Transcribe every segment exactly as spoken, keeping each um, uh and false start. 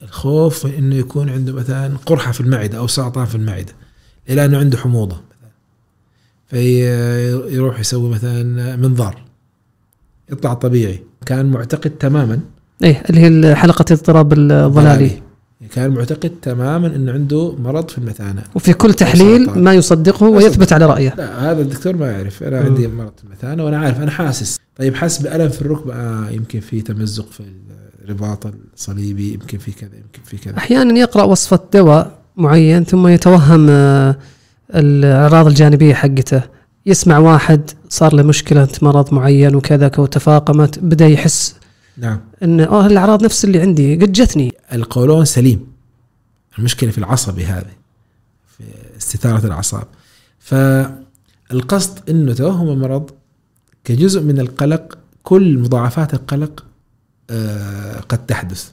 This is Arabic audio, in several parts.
الخوف من إنه يكون عنده مثلا قرحة في المعدة أو سرطان في المعدة إلى أنه عنده حموضة، فيروح يسوي مثلا منظار يطلع طبيعي. كان معتقد تماما إيه اللي هي حلقة اضطراب الظلالي، كان معتقد تماما إنه عنده مرض في المثانة، وفي كل تحليل ما يصدقه ويثبت على رأيه. لا هذا الدكتور ما يعرف أنا م. عندي مرض في المثانة وأنا عارف، أنا حاسس. طيب حس بألم في الركبة، آه يمكن في تمزق في الرباط الصليبي، يمكن في كذا، يمكن في كذا. أحيانا يقرأ وصفة دواء معين ثم يتوهم الأعراض الجانبية حقته، يسمع واحد صار له مشكلة مرض معين وكذا وتفاقمت، بدأ يحس نعم إن آه الأعراض نفس اللي عندي قد جتني. القولون سليم، المشكلة في العصبي هذه، في استثارة الأعصاب. فالقصد إنه توهم المرض كجزء من القلق، كل مضاعفات القلق آه قد تحدث.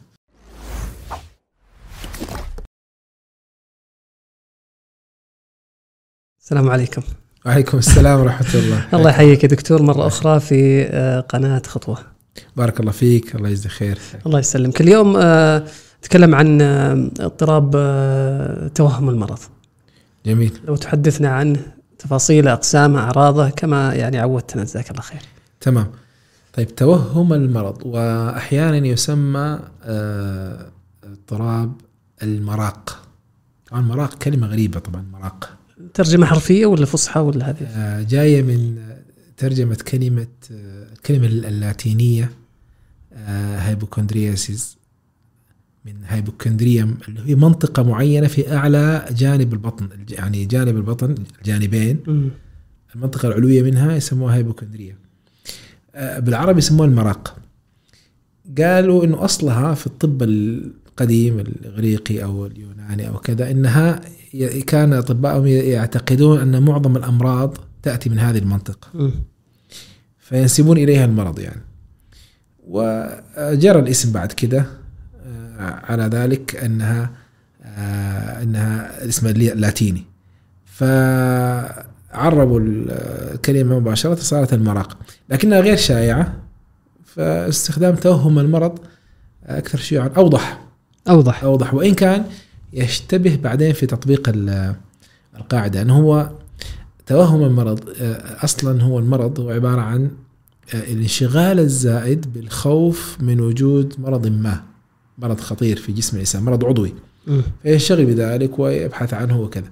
السلام عليكم. وعليكم السلام ورحمة الله. الله يحييك يا دكتور مرة أخرى في قناة خطوة. بارك الله فيك، الله يجزيك خير. الله يسلمك. اليوم نتكلم عن اضطراب توهم المرض. جميل. لو تحدثنا عن تفاصيل أقسام أعراضه كما يعني عودتنا، جزاك الله خير. تمام. طيب توهم المرض وأحيانا يسمى اضطراب المراق. طبعا المراق كلمة غريبة، طبعا مراق ترجمة حرفية ولا فصحى ولا هذه؟ جاية من ترجمة كلمة الكلمة اللاتينية هايبوكوندرياسيس، من هايبوكوندريوم اللي هي منطقة معينة في أعلى جانب البطن، يعني جانب البطن الجانبين م. المنطقة العلوية منها يسموها هايبوكوندريا، بالعربي يسموها المراق. قالوا إنه أصلها في الطب القديم الإغريقي أو اليوناني أو كذا، إنها كان أطباءهم يعتقدون أن معظم الأمراض تأتي من هذه المنطقة م. فينسبون إليها المرض يعني. وجرى الاسم بعد كده على ذلك أنها أنها اسم اللاتيني، فعربوا الكلمة مباشرة صارت المراق، لكنها غير شائعة، فاستخدام توهم المرض أكثر شيوعا أوضح أوضح أوضح وإن كان يشتبه بعدين في تطبيق القاعدة أنه هو توهم المرض أصلا هو المرض هو عبارة عن الانشغال الزائد بالخوف من وجود مرض ما، مرض خطير في جسم الإنسان، مرض عضوي، فينشغل بذلك ويبحث عنه وكذا.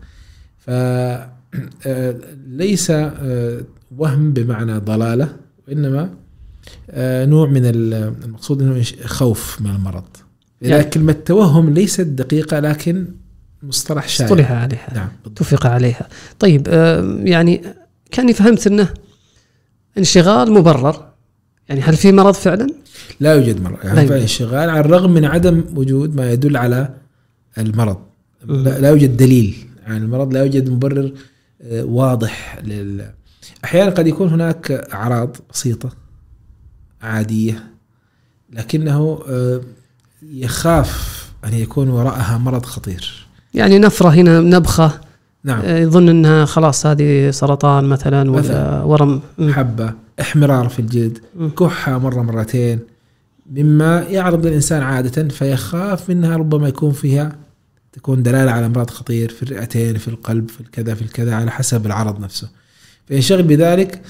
فليس وهم بمعنى ضلالة، وإنما نوع من المقصود أنه خوف من المرض. يعني كلمة توهم ليست دقيقة لكن مصطلح شائع اصطلح عليها، نعم اتفق عليها. طيب يعني كاني فهمت أنه انشغال مبرر، يعني هل في مرض فعلا؟ لا يوجد مرض، يعني فعلا انشغال على الرغم من عدم وجود ما يدل على المرض. لا, لا يوجد دليل عن يعني المرض، لا يوجد مبرر واضح لل... أحيانا قد يكون هناك أعراض بسيطة عادية لكنه يخاف أن يكون وراءها مرض خطير، يعني نفرة هنا، نبخة، نعم، يظن أنها خلاص هذه سرطان مثلا ولا ورم، حبة، احمرار في الجلد، كحة مرة مرتين، مما يعرض الإنسان عادة فيخاف منها، ربما يكون فيها تكون دلالة على مرض خطير في الرئتين، في القلب، في الكذا في الكذا، على حسب العرض نفسه، فينشغل بذلك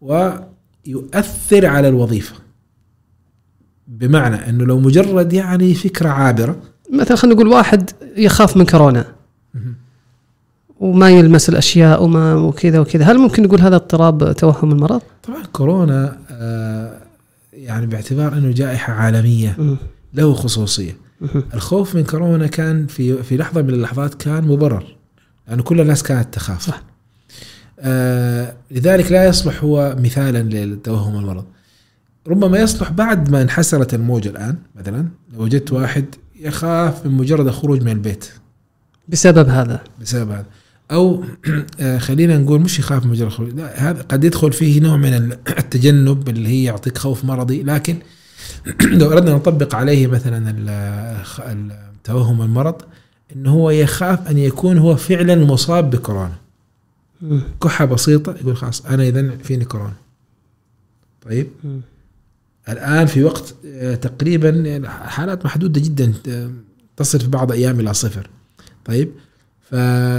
ويؤثر على الوظيفة. بمعنى أنه لو مجرد يعني فكرة عابرة، مثلا خلينا نقول واحد يخاف من كورونا وما يلمس الأشياء وما وكذا وكذا، هل ممكن نقول هذا اضطراب توهم المرض؟ طبعا كورونا آه يعني باعتبار أنه جائحة عالمية م. له خصوصية. م. الخوف من كورونا كان في في لحظة من اللحظات كان مبرر، لأن يعني كل الناس كانت تخاف. صح. آه لذلك لا يصلح هو مثالا للتوهم المرض. ربما يصلح بعد ما انحسرت الموجة الآن، مثلا لو وجدت واحد يخاف من مجرد الخروج من البيت بسبب هذا بسبب هذا أو خلينا نقول مش يخاف من مجرد الخروج، لا، هذا قد يدخل فيه نوع من التجنب اللي هي يعطيك خوف مرضي، لكن لو أردنا نطبق عليه مثلا التوهم المرض، إنه هو يخاف أن يكون هو فعلا مصاب بكورونا، كحة بسيطة يقول خلاص أنا إذن فيني كورونا. طيب الآن في وقت تقريبا حالات محدودة جدا تصل في بعض أيام إلى صفر. طيب ف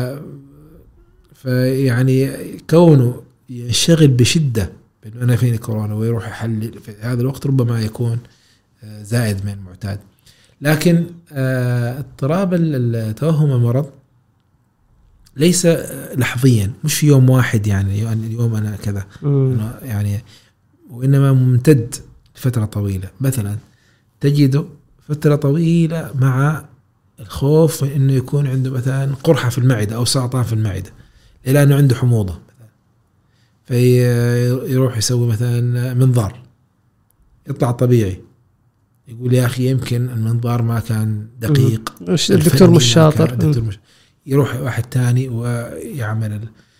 فيعني كونه ينشغل بشدة بأنه أنا فيني كورونا ويروح يحلل في هذا الوقت ربما يكون زائد من المعتاد. لكن اضطراب التوهم المرض ليس لحظيا، مش في يوم واحد يعني اليوم أنا كذا أنا يعني، وإنما ممتد فترة طويلة. مثلا تجده فترة طويلة مع الخوف من إنه يكون عنده مثلا قرحة في المعدة أو سرطان في المعدة إلى أنه عنده حموضة، فيروح يسوي مثلا منظار يطلع طبيعي، يقول يا أخي يمكن المنظار ما كان دقيق، الدكتور مش شاطر، الدكتور مش، يروح واحد تاني ويعمل.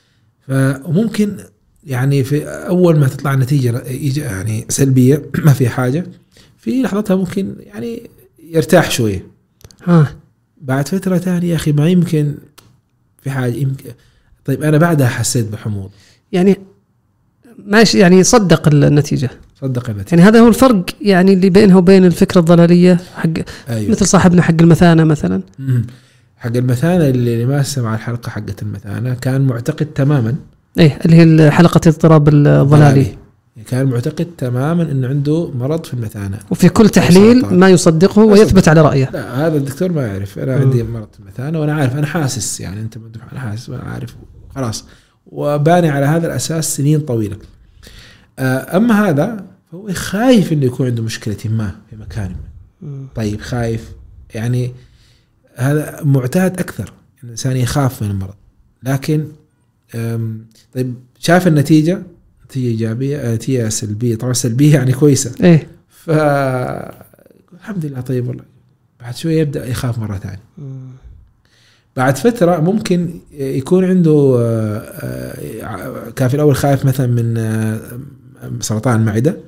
فممكن يعني في أول ما تطلع النتيجة يعني سلبية ما في حاجة، في لحظتها ممكن يعني يرتاح شوية. ها بعد فترة تانية يا أخي ما يمكن في حاجة يمكن. طيب أنا بعدها حسيت بحموض، يعني ماشي، يعني صدق النتيجة، صدق النتيجة. يعني هذا هو الفرق يعني اللي بينها وبين الفكرة الضلالية حق أيوة. مثل صاحبنا حق المثانة مثلا. مم. حق المثانة اللي ما سمع الحلقة حقت المثانة كان معتقد تماما، ايه اللي هي حلقة اضطراب الضلالي، كان معتقد تماما انه عنده مرض في المثانة، وفي كل تحليل ما يصدقه ويثبت على رأيه. لا هذا الدكتور ما يعرف انا عندي مرض في المثانة وانا عارف، انا حاسس يعني انت انا حاسس وانا عارف خلاص، وباني على هذا الاساس سنين طويلة. اما هذا فهو خايف انه يكون عنده مشكلة ما في مكان ما. طيب خايف يعني هذا معتاد اكثر، الانسان يخاف من المرض. لكن طيب شاف النتيجة، نتيجة إيجابية نتيجة سلبية، طبعا سلبية يعني كويسة، إيه فالحمد لله طيب والله، بعد شوية يبدأ يخاف مرة ثانية. بعد فترة ممكن يكون عنده كان في الأول خايف مثلا من سرطان المعدة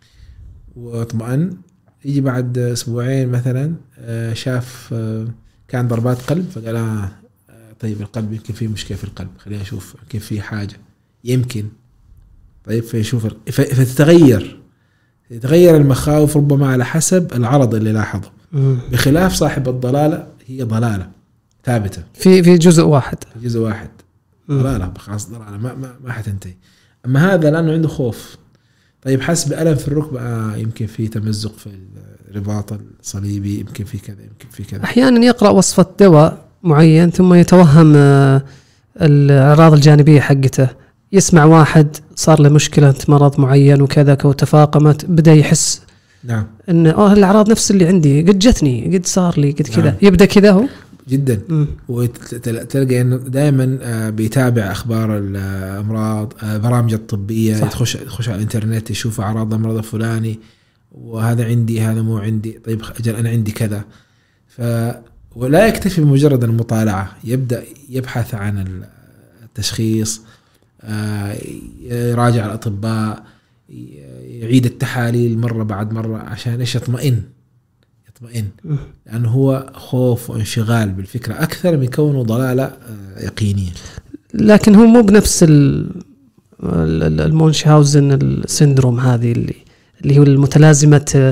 واطمئن، يجي بعد أسبوعين مثلا شاف كان ضربات قلب فقال آه طيب القلب يمكن فيه مشكلة في القلب، خلينا نشوف يمكن فيه حاجة يمكن. طيب فيشوف فتتغير يتغير المخاوف ربما على حسب العرض اللي لاحظه، بخلاف صاحب الضلالة هي ضلالة ثابتة في في جزء واحد، في جزء واحد ضلالة خلاص ضلالة ما ما ما حتنتهي. أما هذا لأنه عنده خوف، طيب حسب ألم في الركبة آه يمكن في تمزق في الرباط الصليبي، يمكن في كذا يمكن في كذا. أحيانا يقرأ وصفة دواء معين ثم يتوهم الأعراض الجانبية حقته، يسمع واحد صار له مشكلة مرض معين وكذا وتفاقمت، بدأ يحس نعم إن آه الأعراض نفس اللي عندي، قد جتني قد صار لي قد كذا. نعم. يبدأ كذا هو جدا، وتلقى إنه دائما بيتابع أخبار الأمراض، برامج الطبية، يخش يخش على الإنترنت يشوف أعراض المرض الفلاني، وهذا عندي هذا مو عندي، طيب أجل أنا عندي كذا. ف ولا يكتفي بمجرد المطالعة، يبدأ يبحث عن التشخيص، يراجع الأطباء، يعيد التحاليل مرة بعد مرة عشان إيش يطمئن يطمئن لأنه هو خوف وانشغال بالفكرة أكثر من كونه ضلالة يقينية. لكن هو مو بنفس المونشهاوزن السندروم هذه اللي اللي هو المتلازمة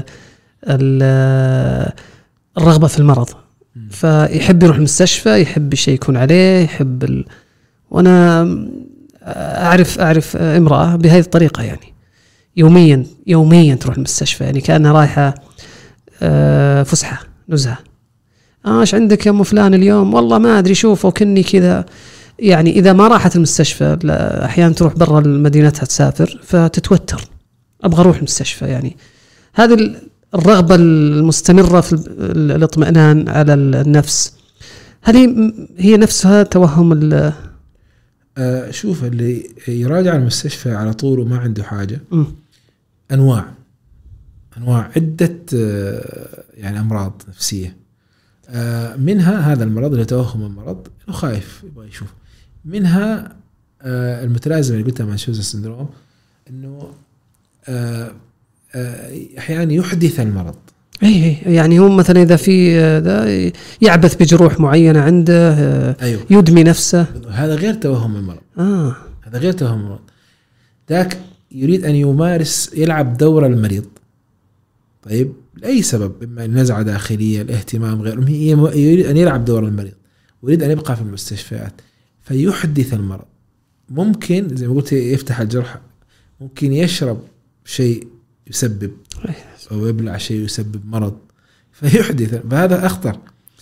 الرغبة في المرض، فيحب يروح المستشفى، يحب الشيء يكون عليه، يحب ال... وأنا أعرف أعرف امرأة بهذه الطريقة، يعني يوميا يوميا تروح المستشفى، يعني كأنها رايحة فسحة نزهة. ايش عندك يا ام فلان اليوم؟ والله ما ادري، شوفوا كني كذا. يعني اذا ما راحت المستشفى، احيانا تروح برا مدينتها تسافر فتتوتر، ابغى اروح المستشفى. يعني هذه الرغبة المستمرة في الاطمئنان على النفس، هل هي نفسها توهم ال آه شوف اللي يراجع المستشفى على طول وما عنده حاجة، م. أنواع أنواع عدة آه يعني أمراض نفسية، آه منها هذا المرض اللي توهم المرض إنه خايف يبغى يشوف، منها آه المتلازمة اللي قلتها مانشوزن سندروم، إنه آه آه أحيانا يحدث المرض. اي يعني هم مثلا اذا في ذا يعبث بجروح معينه عنده، أيوه. يدمي نفسه، هذا غير توهم المرض. اه هذا غير توهم المرض. ذاك يريد ان يمارس يلعب دور المريض. طيب لأي سبب، إما نزعة داخلية، الاهتمام، غير يريد أن يلعب دور المريض ويريد أن يبقى في المستشفيات فيحدث المرض. ممكن زي ما قلت يفتح الجرح، ممكن يشرب شيء يسبب أو يبلع شيء يسبب مرض فيحدث، فهذا أخطر.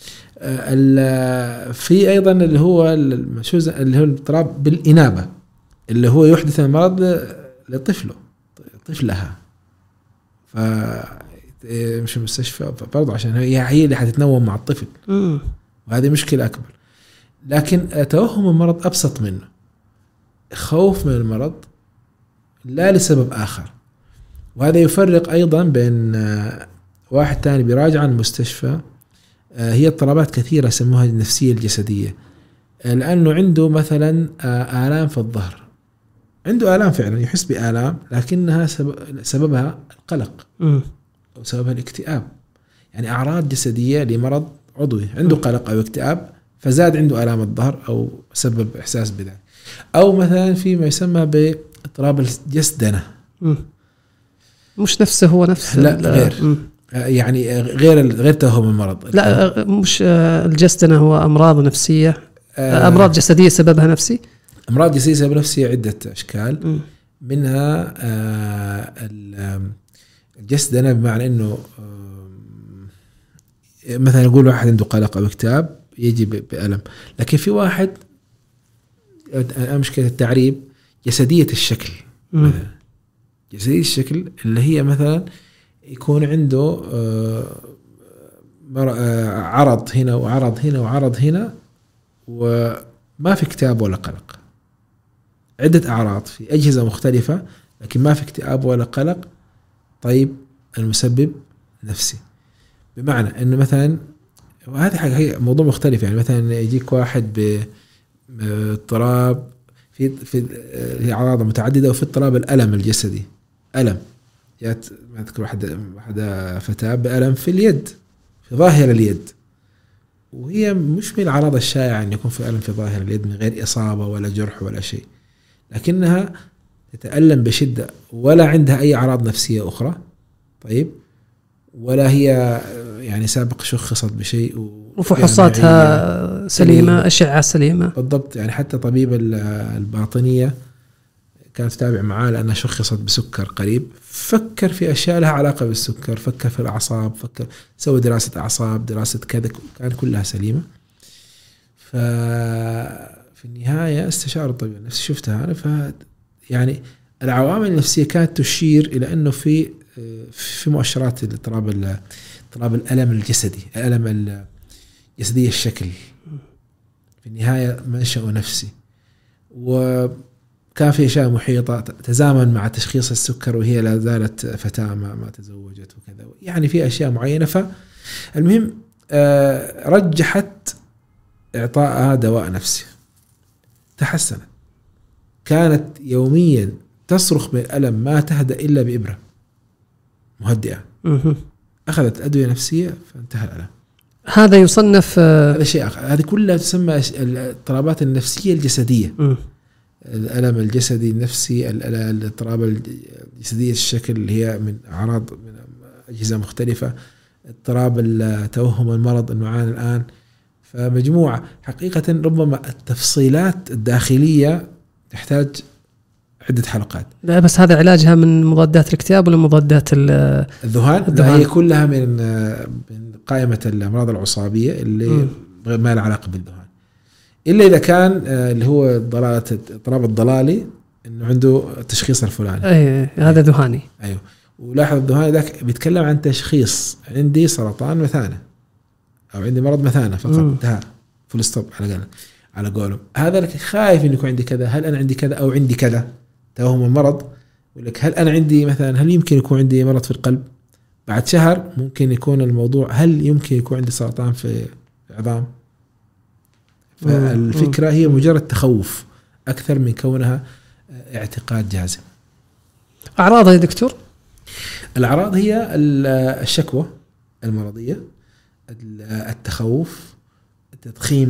في أيضا اللي هو المشوز اللي هو الاضطراب بالإنابة اللي هو يحدث المرض لطفله طفلها، فمش المستشفى برضه عشان هي هي اللي حتتنوم مع الطفل، وهذه مشكلة أكبر. لكن توهم المرض أبسط منه، خوف من المرض لا لسبب آخر. وهذا يفرق أيضا بين واحد تاني بيراجع عن المستشفى، هي اضطرابات كثيرة سموها النفسية الجسدية، لأنه عنده مثلا آلام في الظهر، عنده آلام فعلا يحس بآلام لكنها سببها القلق أو سببها الاكتئاب، يعني أعراض جسدية لمرض عضوي، عنده قلق أو اكتئاب فزاد عنده آلام الظهر أو سبب إحساس بذلك. أو مثلا في ما يسمى باضطراب الجسدنة، مش نفسه هو نفسه لا غير م. يعني غير غير توهم المرض. لا مش الجسدنة، هو أمراض نفسية، أمراض جسدية سببها نفسي. أمراض جسدية سببها نفسية عدة أشكال، م. منها الجسدنة بمعنى إنه مثلا يقول واحد عنده قلق أو اكتئاب يجي بألم، لكن في واحد مشكلة التعريب جسدية الشكل، جسدية الشكل اللي هي مثلا يكون عنده عرض هنا وعرض هنا وعرض هنا وما في اكتئاب ولا قلق، عدة أعراض في أجهزة مختلفة لكن ما في اكتئاب ولا قلق. طيب المسبب نفسي، بمعنى أنه مثلا وهذه حاجة هي موضوع مختلف، يعني مثلا يجيك واحد باضطراب في في أعراض متعددة وفي اضطراب الألم الجسدي، ألم جات ما أذكر واحدة واحدة فتاة بألم في اليد في ظاهر اليد، وهي مش من الأعراض الشائعة أن يكون في ألم في ظاهر اليد من غير إصابة ولا جرح ولا شيء، لكنها تتألم بشدة ولا عندها أي أعراض نفسية أخرى. طيب ولا هي يعني سابق شخصت بشيء وفحوصاتها سليمة، أشعة سليمة بالضبط، يعني حتى طبيب الباطنية كانت تتابع معاه لأنها شخصت بسكر قريب، فكر في أشياء لها علاقة بالسكر، فكر في الأعصاب، فكر سوى دراسة أعصاب، دراسة كذا، كان كلها سليمة. ففي النهاية استشار الطبيب النفسي، شفتها أنا، ف يعني العوامل النفسية كانت تشير إلى أنه في في مؤشرات الاضطراب اضطراب الألم الجسدي، الألم الجسدي الشكل في النهاية منشأه نفسي، وكان في أشياء محيطة تزامن مع تشخيص السكر وهي لا زالت فتاة ما, ما تزوجت وكذا، يعني في أشياء معينة. فالمهم رجحت إعطائها دواء نفسي، تحسنت، كانت يوميا تصرخ بالألم ما تهدأ إلا بإبرة مهدئة، أخذت أدوية نفسية فانتهى الألم. هذا يصنف هذا شيء آخر، هذه كلها تسمى الاضطرابات النفسية الجسدية. م. الألم الجسدي النفسي، الاضطراب الجسدية الشكل اللي هي من أعراض من أجهزة مختلفة، اضطراب توهم المرض المعاني الآن. فمجموعة حقيقة ربما التفصيلات الداخلية تحتاج عدة حلقات. لا بس هذا علاجها من مضادات الاكتئاب ولا مضادات الذهان؟ الذهان هي كلها من من قائمة الأمراض العصابية اللي م. ما لها علاقة بالذهان، إلا إذا كان اللي هو ضلالة اضطراب الضلالي إنه عنده التشخيص الفلاني. أي هذا ذهاني. أيوه، ولاحظ الذهاني ذاك بيتكلم عن تشخيص عندي سرطان مثانة أو عندي مرض مثانة فقط، انتهى فول ستوب على قولهم على قولهم. هذا لك خايف إنه يكون عندي كذا، هل أنا عندي كذا أو عندي كذا، توهم المرض. يقول لك هل أنا عندي مثلا، هل يمكن يكون عندي مرض في القلب؟ بعد شهر ممكن يكون الموضوع هل يمكن يكون عندي سرطان في العظام؟ فالفكرة هي مجرد تخوف أكثر من كونها اعتقاد جازم. أعراضها يا دكتور؟ الأعراض هي الشكوى المرضية، التخوف، التضخيم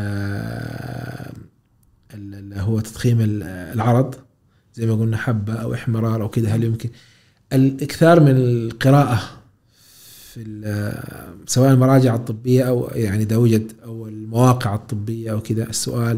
هو تضخيم العرض زي ما قلنا، حبة أو إحمرار أو كده، هل يمكن الإكثار من القراءة في سواء المراجع الطبية أو يعني إذا وجد أو المواقع الطبية أو كذا. السؤال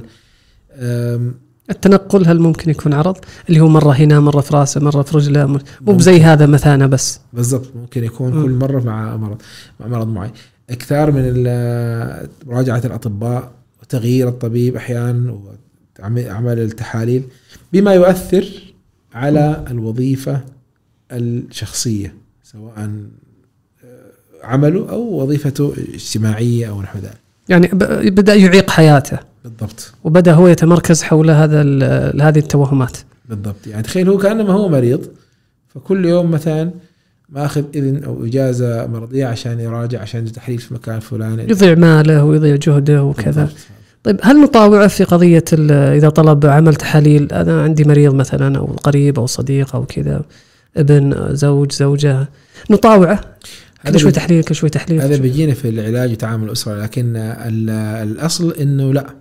التنقل هل ممكن يكون عرض اللي هو مرة هنا مرة في راسه مرة في رجله، مو بزي هذا مثانة بس؟ بالضبط، ممكن يكون م. كل مرة مع مرض مع مرض معين. أكثر من مراجعة الأطباء وتغيير الطبيب أحيانا وعمل التحاليل بما يؤثر على الوظيفة الشخصية سواء عمله أو وظيفته اجتماعية أو نحو ذلك. يعني بدأ يعيق حياته. بالضبط. وبدأ هو يتمركز حول هذا هذه التوهمات. بالضبط. يعني تخيل هو كأنما هو مريض، فكل يوم مثلا ما أخذ إذن أو إجازة مرضية عشان يراجع عشان تحليل في مكان فلاني، يضيع ماله ويضيع جهده وكذا. بالضبط. طيب هل مطاوعة في قضية إذا طلب عمل تحاليل، أنا عندي مريض مثلا أو قريب أو صديق أو كذا، ابن زوج زوجة، نطاوعه كل شوي تحليل كل شوي تحليل؟ هذا بيجينا في العلاج وتعامل الأسرة، لكن الأصل إنه لا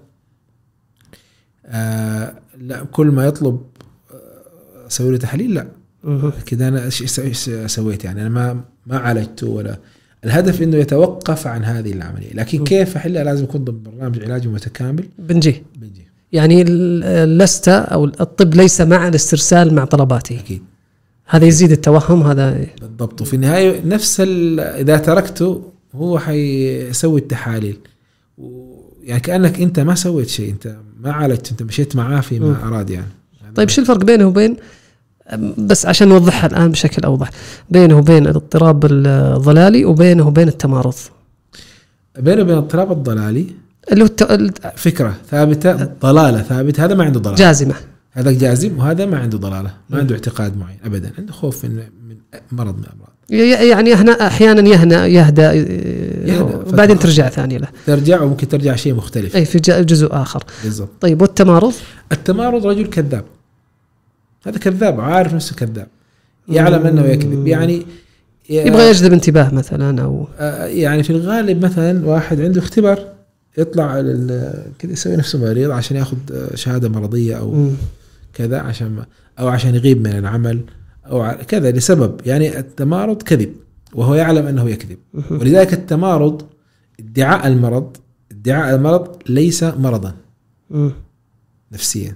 آه لا كل ما يطلب أسوي له تحليل لا كده أنا إيش سويت يعني أنا ما ما عالجته ولا. الهدف إنه يتوقف عن هذه العملية، لكن كيف أحلها لازم يكون ضمن برنامج علاجي متكامل. بنجي بنجي يعني لست أو الطب ليس مع الاسترسال مع طلباته. أكيد هذا يزيد التوهم. هذا بالضبط. وفي النهاية نفس إذا تركته هو حيسوي التحاليل يعني كأنك أنت ما سويت شيء، أنت ما عالجت، أنت مشيت معاه فيما أراد يعني. طيب شو الفرق بينه وبين، بس عشان نوضحها الآن بشكل أوضح، بينه وبين الاضطراب الضلالي وبينه وبين التمارض؟ بينه وبين الاضطراب الضلالي اللي هو الت... فكرة ثابتة، ضلالة ثابتة، هذا ما عنده ضلالة جازمة، هذا جازم، وهذا ما عنده ضلالة، ما عنده اعتقاد معين أبدا، عنده خوف من من مرض من الأمراض. يعني احنا أحيانا يهنا يهدى, يهدى وبعدين ترجع ثانية له، ترجع وممكن ترجع شيء مختلف أي في جزء آخر. بالضبط. طيب والتمارض؟ التمارض رجل كذاب، هذا كذاب عارف نفسه كذاب، يعلم أنه يكذب، يعني يبغى يجذب انتباه مثلا، أو يعني في الغالب مثلا واحد عنده اختبار يطلع كذا يسوي نفسه مريض عشان ياخذ شهادة مرضية أو م. كذا عشان أو عشان يغيب من العمل أو كذا لسبب، يعني التمارض كذب وهو يعلم أنه يكذب. ولذلك التمارض ادعاء المرض ادعاء المرض ليس مرضا م. نفسيا،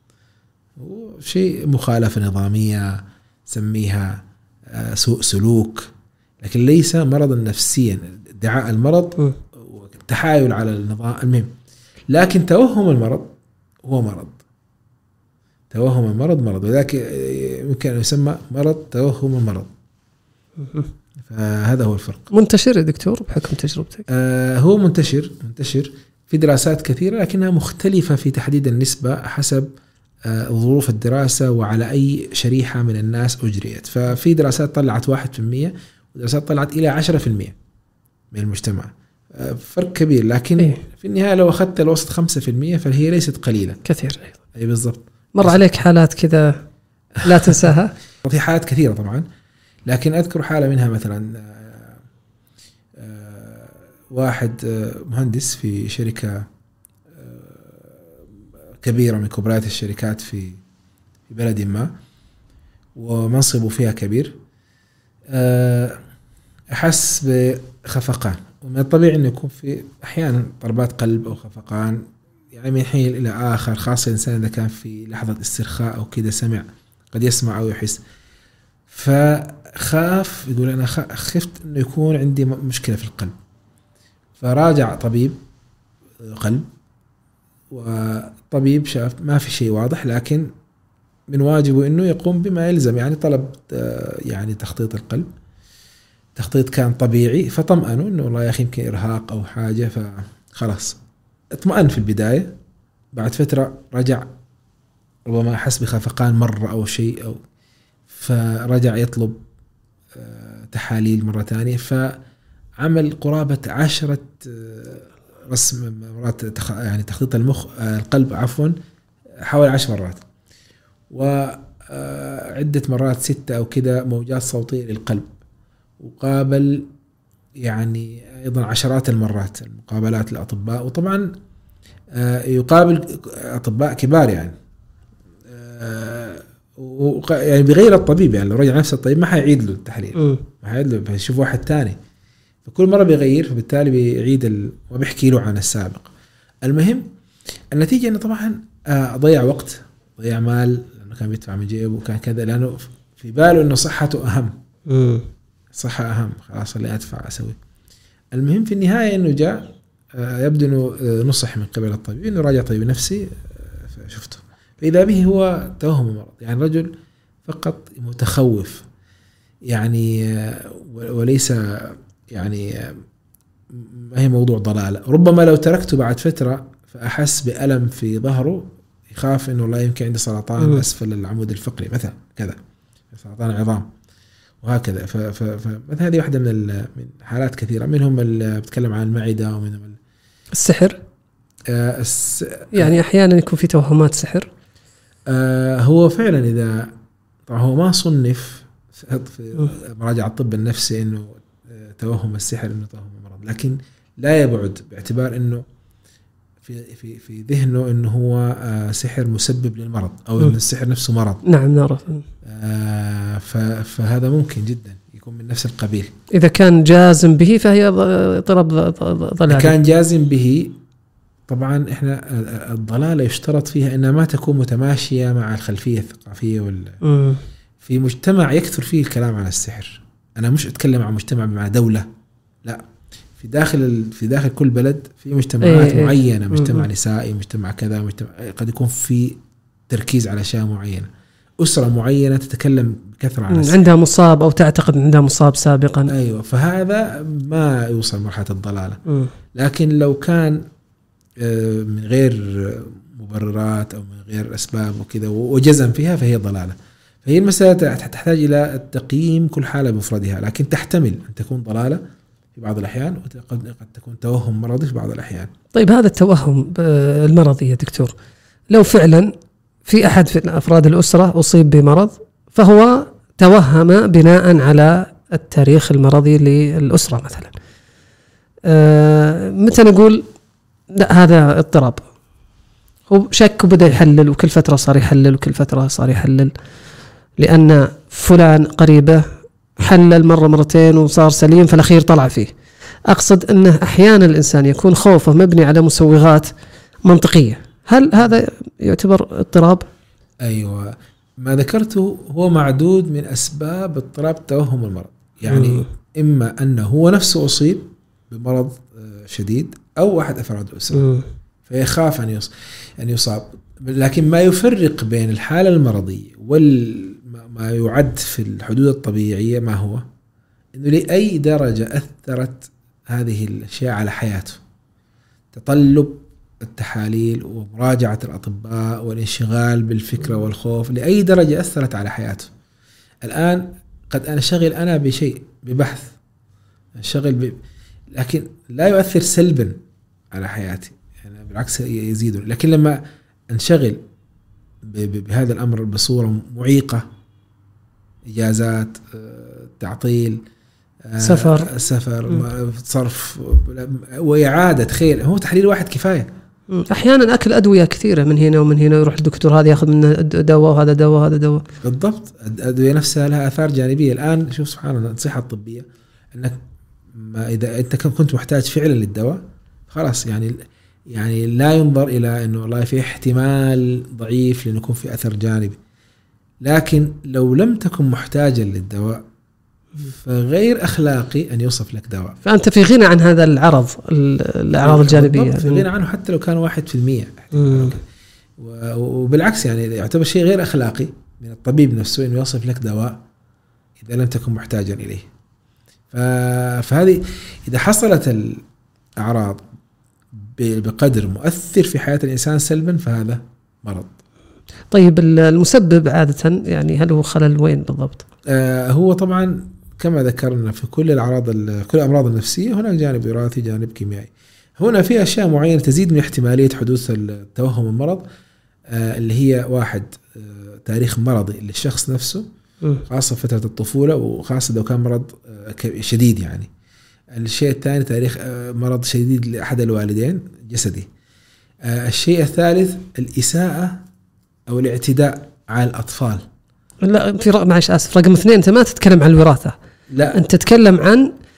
شيء مخالفة نظامية سميها سوء سلوك، لكن ليس مرضا نفسيا. ادعاء المرض تحايل على النظام المهم، لكن توهم المرض هو مرض، توهم المرض مرض، وذلك يمكن أن يسمى مرض توهم المرض. فهذا هو الفرق. منتشر يا دكتور بحكم تجربتك؟ آه هو منتشر منتشر في دراسات كثيرة، لكنها مختلفة في تحديد النسبة حسب آه ظروف الدراسة وعلى أي شريحة من الناس أجريت. ففي دراسات طلعت واحد في المية ودراسات طلعت إلى عشرة في المية من المجتمع، آه فرق كبير، لكن إيه؟ في النهاية لو أخذت الوسط خمسة في المية فهي ليست قليلة، كثير أيضا. أي بالضبط. مر عليك حالات كذا لا تنساها؟ في حالات كثيرة طبعا، لكن أذكر حالة منها مثلا واحد مهندس في شركة كبيرة من كبريات الشركات في بلد ما ومنصبه فيها كبير، أحس بخفقان، ومن الطبيعي أنه يكون في أحيانا ضربات قلب أو خفقان يعني من حين إلى آخر، خاصة الإنسان إذا كان في لحظة استرخاء أو كده سمع قد يسمع أو يحس. فخاف يقول أنا خفت أنه يكون عندي مشكلة في القلب، فراجع طبيب قلب، وطبيب شاف ما في شيء واضح، لكن من واجبه أنه يقوم بما يلزم، يعني طلب يعني تخطيط القلب، تخطيط كان طبيعي، فطمأنوا أنه والله يا أخي يمكن إرهاق أو حاجة، فخلاص اطمأن في البداية. بعد فترة رجع ربما حس بخفقان مرة أو شيء، أو فرجع يطلب تحاليل مرة ثانية، فعمل قرابة عشرة رسم مرات يعني تخطيط المخ القلب عفوا حوالي عشر مرات، وعدة مرات ستة أو كده موجات صوتية للقلب، وقابل يعني أيضا عشرات المرات المقابلات للأطباء، وطبعا يقابل أطباء كبار يعني يعني بغير الطبيب، يعني لو رجع نفس الطبيب ما حيعيد له التحليل، ما حيعيد له، فيشوف واحد تاني فكل مرة بيغير، فبالتالي بيعيد ال... وبيحكي له عن السابق. المهم النتيجة إنه طبعا أضيع وقت، ضيع مال لأنه كان بيدفع من جيبه وكان كذا، لأنه في باله إنه صحته أهم. م. صحة أهم، خلاص اللي أدفع أسوي. المهم في النهاية إنه جاء يبدو إنه نصح من قبل الطبيب إنه راجع طبيب نفسي، فشفته فإذا به هو توهم المرض، يعني رجل فقط متخوف يعني، وليس يعني ما هي موضوع ضلالة. ربما لو تركته بعد فترة فأحس بألم في ظهره، يخاف إنه لا يمكن عندي سرطان م. أسفل العمود الفقري مثلا كذا، سرطان عظام وهكذا. فمثلا هذه واحدة من من حالات كثيرة، منهم اللي بتكلم عن المعدة ومنهم السحر. آه الس... يعني أحيانا يكون في توهمات سحر. آه هو فعلا إذا طبعا هو ما صنف في مراجع الطب النفسي إنه توهم السحر إنه توهم المرض، لكن لا يبعد باعتبار إنه في في في ذهنه إنه هو آه سحر مسبب للمرض، أو إن السحر نفسه مرض. نعم نعرف. آه فهذا ممكن جدا يكون من نفس القبيل. إذا كان جازم به فهي اضطراب ضلال. كان جازم به طبعا إحنا الضلالة يشترط فيها إنها ما تكون متماشية مع الخلفية الثقافية وال م. في مجتمع يكثر فيه الكلام عن السحر. أنا مش أتكلم عن مجتمع مع دولة، لا، في داخل في داخل كل بلد في مجتمعات إيه معينة، مجتمع نسائي، مجتمع كذا، مجتمع قد يكون في تركيز على أشياء معينة. أسرة معينة تتكلم بكثرة عن السحر، عندها مصاب أو تعتقد عندها مصاب سابقا. أيوة، فهذا ما يوصل مرحلة الضلالة. م. لكن لو كان من غير مبررات أو من غير أسباب وكذا وجزم فيها فهي ضلالة. فهي المسألة تحتاج إلى التقييم كل حالة بمفردها، لكن تحتمل أن تكون ضلالة في بعض الأحيان، وقد تكون توهم مرضي في بعض الأحيان. طيب هذا التوهم المرضي يا دكتور، لو فعلا في أحد في أفراد الأسرة أصيب بمرض فهو توهم بناء على التاريخ المرضي للأسرة مثلا، أه متى نقول لا هذا اضطراب؟ هو شك وبدأ يحلل، وكل فترة صار يحلل وكل فترة صار يحلل، لأن فلان قريبه حلل مرة مرتين وصار سليم فالأخير طلع فيه. أقصد أنه أحيانا الإنسان يكون خوفه مبني على مسوغات منطقية، هل هذا يعتبر اضطراب؟ أيوة، ما ذكرته هو معدود من أسباب اضطراب توهم المرض. يعني م. إما أنه هو نفسه أصيب بمرض شديد أو واحد أفراد الأسرة فيخاف أن أن يصاب، لكن ما يفرق بين الحالة المرضية وما يعد في الحدود الطبيعية ما هو إنه لأي درجة أثرت هذه الأشياء على حياته، تطلب التحاليل ومراجعة الأطباء والانشغال بالفكرة والخوف، لأي درجة أثرت على حياته. الآن قد أنشغل أنا بشيء، ببحث، انشغل ب... لكن لا يؤثر سلبا على حياتي، يعني بالعكس يزيد. لكن لما انشغل بهذا الأمر بصورة معيقة، إجازات، تعطيل، سفر سفر صرف وإعادة، تخيل هو تحليل واحد كفاية. أحيانا أكل أدوية كثيرة من هنا ومن هنا، يروح الدكتور هذا يأخذ منه دواء وهذا دواء وهذا دواء. بالضبط، الأدوية نفسها لها آثار جانبية. الآن شوف سبحان الله الصحة الطبية، أنك ما إذا أنت كنت محتاج فعلا للدواء خلاص، يعني يعني لا ينظر إلى إنه والله في احتمال ضعيف لأنه يكون في أثر جانبي، لكن لو لم تكن محتاجا للدواء فغير أخلاقي أن يوصف لك دواء. فأنت في غنى عن هذا العرض، الأعراض الجانبية في غنى عنه حتى لو كان واحد في المية. وبالعكس يعني يعتبر شيء غير أخلاقي من الطبيب نفسه إنه يوصف لك دواء إذا لم تكن محتاجا إليه. فهذه إذا حصلت الأعراض بقدر مؤثر في حياة الإنسان سلبا فهذا مرض. طيب المسبب عادة يعني هل هو خلل وين بالضبط؟ آه هو طبعا كما ذكرنا في كل الأعراض كل الأمراض النفسية هناك جانب وراثي، جانب كيميائي. هنا في أشياء معينة تزيد من احتمالية حدوث التوهم المرض، آه اللي هي واحد آه تاريخ مرضي للشخص نفسه، خاصة فترة الطفولة، وخاصة لو كان مرض آه شديد. يعني الشيء الثاني تاريخ آه مرض شديد لأحد الوالدين جسدي. آه الشيء الثالث الإساءة أو الاعتداء على الأطفال. لا في معلش آسف، رقم اثنين أنت ما تتكلم عن الوراثة، لا أنت تتكلم عن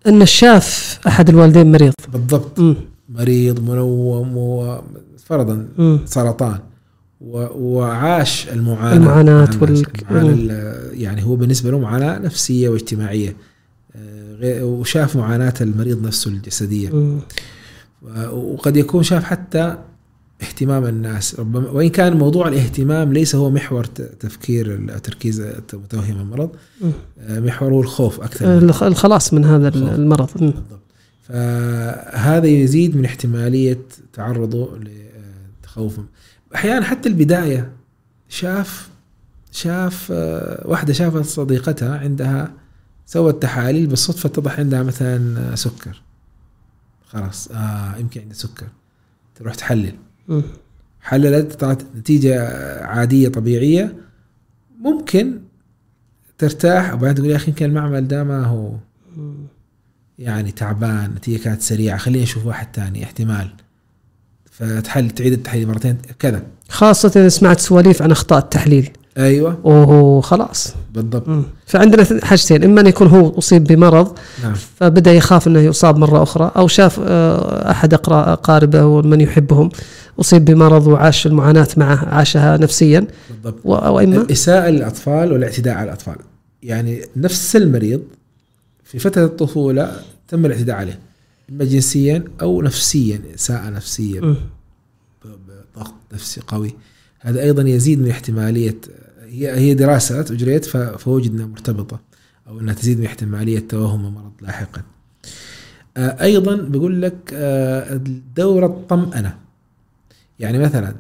أن شاف أحد الوالدين مريض بالضبط. م. مريض منوم وفرضا م. سرطان وعاش المعاناة المعاناة وال... يعني هو بالنسبة له معاناة نفسية واجتماعية، وشاف معاناة المريض نفسه الجسدية م. وقد يكون شاف حتى اهتمام الناس ربما، وإن كان موضوع الاهتمام ليس هو محور تفكير التركيز المتوهم المرض، محوره الخوف أكثر، الخلاص من هذا الخوف. المرض. بالضبط. فهذا يزيد من احتمالية تعرضه لتخوف. أحيانا حتى البداية شاف شاف واحدة شافت صديقتها عندها سوت تحاليل بالصدفة اتضح عندها مثلا سكر، خلاص آه يمكن عندها سكر، تروح تحلل، حللت طلعت نتيجة عادية طبيعية، ممكن ترتاح وبعدين تقول يا أخي يمكن المعمل ده ما هو يعني تعبان، نتيجة كانت سريعة، خلينا نشوف واحد تاني احتمال، فتحل تعيد التحليل مرتين كذا، خاصة إذا سمعت سواليف عن أخطاء التحليل. أيوة وهو خلاص بالضبط. مم. فعندنا حاجتين، إما أن يكون هو أصيب بمرض نعم. فبدأ يخاف أنه يصاب مرة أخرى، أو شاف أحد أقاربه ومن يحبهم أصيب بمرض وعاش المعاناة معه، عاشها نفسيا. بالضبط. أو إما الإساءة للأطفال والاعتداء على الأطفال، يعني نفس المريض في فترة الطفولة تم الاعتداء عليه إما جنسيا أو نفسيا، إساءة نفسية بضغط نفسي قوي، هذا أيضا يزيد من احتمالية. هي هي دراسات أجريت فوجدنا مرتبطة أو أنها تزيد من احتمالية توهم المرض لاحقا. أيضا بيقول لك دورة الطمأنة، يعني مثلا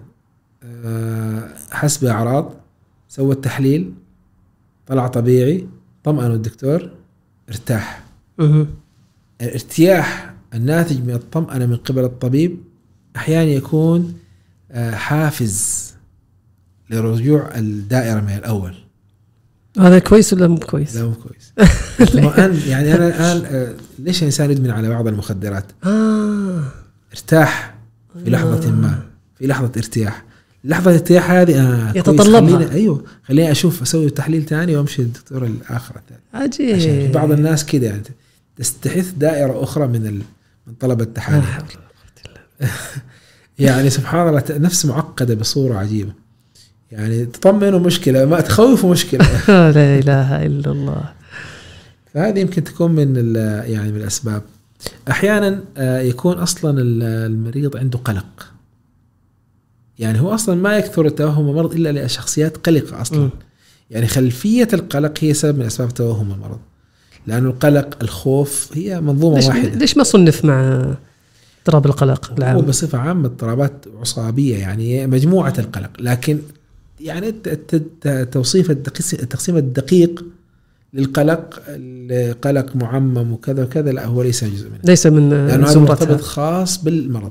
حسب أعراض، سوى التحليل طلع طبيعي، طمأنه الدكتور، ارتاح. الارتياح الناتج من الطمأنة من قبل الطبيب أحيانا يكون حافز لرجوع الدائرة من الأول. هذا كويس ولا مو كويس؟ لا مو كويس. الطمأن يعني أنا الآن ليش الإنسان يدمن على بعض المخدرات؟ آه. ارتاح في لحظة ما، في لحظة ارتياح، لحظة الارتياح هذه آه يتطلبها. خليني أيوه خليني أشوف أسوي تحليل تاني وأمشي الدكتور الآخر الثاني. عجيب. عشان بعض الناس كده يعني تستحث دائرة أخرى من ال... من طلب التحاليل. يعني سبحان الله نفس معقدة بصورة عجيبة، يعني تطمنوا مشكلة، ما تخوفوا مشكلة. لا إله إلا الله. فهذه يمكن تكون من يعني من الأسباب. أحيانا يكون أصلا المريض عنده قلق، يعني هو أصلا ما يكثر التوهم المرض إلا لشخصيات قلقة أصلا. م. يعني خلفية القلق هي سبب من أسباب توهم المرض، لأنه القلق الخوف هي منظومة ليش واحدة. ليش ما صنف مع اضطراب القلق العام؟ هو بصفة عامة اضطرابات عصابية، يعني مجموعة القلق، لكن يعني توصيف التقسيم الدقيق للقلق، القلق معمم وكذا وكذا، لا هو ليس جزء منه، ليس من لأنه هذا مرتبط خاص بالمرض.